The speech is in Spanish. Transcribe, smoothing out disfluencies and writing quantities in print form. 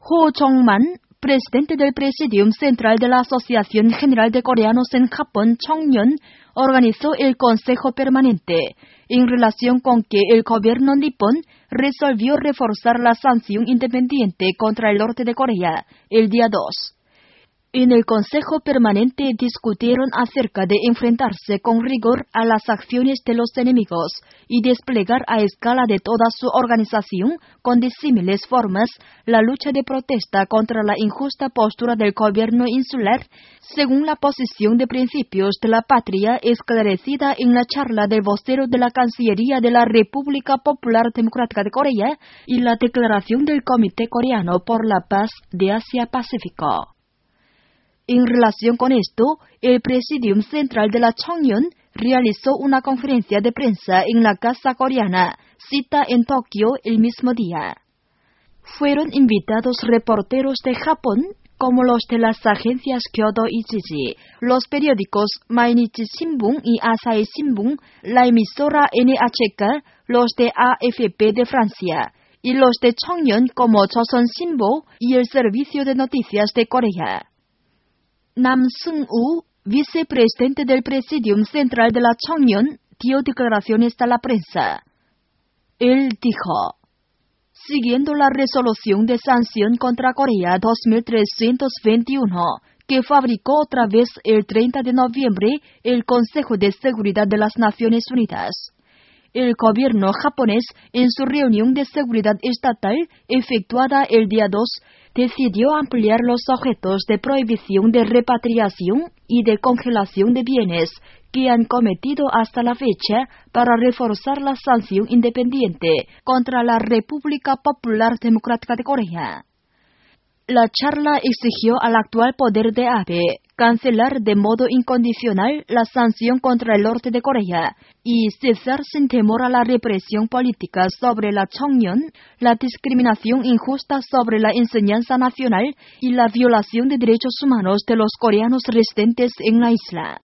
Ho Jong-man, presidente del Presidium Central de la Asociación General de Coreanos en Japón, Cheongyeon, organizó el Consejo Permanente en relación con que el gobierno nipón resolvió reforzar la sanción independiente contra el norte de Corea el día 2. En el Consejo Permanente discutieron acerca de enfrentarse con rigor a las acciones de los enemigos y desplegar a escala de toda su organización con disímiles formas la lucha de protesta contra la injusta postura del gobierno insular, según la posición de principios de la patria esclarecida en la charla del vocero de la Cancillería de la República Popular Democrática de Corea y la declaración del Comité Coreano por la Paz de Asia-Pacífico. En relación con esto, el Presidium Central de la Cheongyeon realizó una conferencia de prensa en la Casa Coreana, cita en Tokio el mismo día. Fueron invitados reporteros de Japón, como los de las agencias Kyodo y Jiji, los periódicos Mainichi Shimbun y Asahi Shimbun, la emisora NHK, los de AFP de Francia, y los de Cheongyeon como Choson Shinbo y el Servicio de Noticias de Corea. Nam Seung-woo, vicepresidente del Presidium Central de la Cheongyeon, dio declaraciones a la prensa. Él dijo: siguiendo la resolución de sanción contra Corea 2321, que fabricó otra vez el 30 de noviembre el Consejo de Seguridad de las Naciones Unidas, el gobierno japonés, en su reunión de seguridad estatal efectuada el día 2, decidió ampliar los objetos de prohibición de repatriación y de congelación de bienes que han cometido hasta la fecha para reforzar la sanción independiente contra la República Popular Democrática de Corea. La charla exigió al actual poder de Abe cancelar de modo incondicional la sanción contra el norte de Corea y cesar sin temor a la represión política sobre la Cheongyeon, la discriminación injusta sobre la enseñanza nacional y la violación de derechos humanos de los coreanos residentes en la isla.